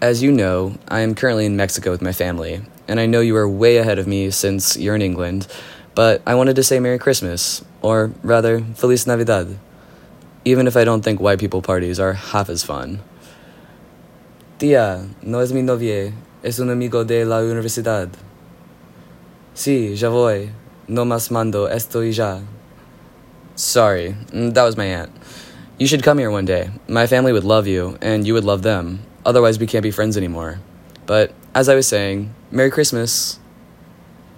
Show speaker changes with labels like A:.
A: As you know, I am currently in Mexico with my family, and I know you are way ahead of me since you're in England, but I wanted to say Merry Christmas, or rather, Feliz Navidad, even if I don't think white people parties are half as fun. Tía, no es mi novia, es un amigo de la universidad. Sí, ya voy, no más mando esto y ya. Sorry, that was my aunt. You should come here one day. My family would love you, and you would love them. Otherwise, we can't be friends anymore. But, as I was saying, Merry Christmas.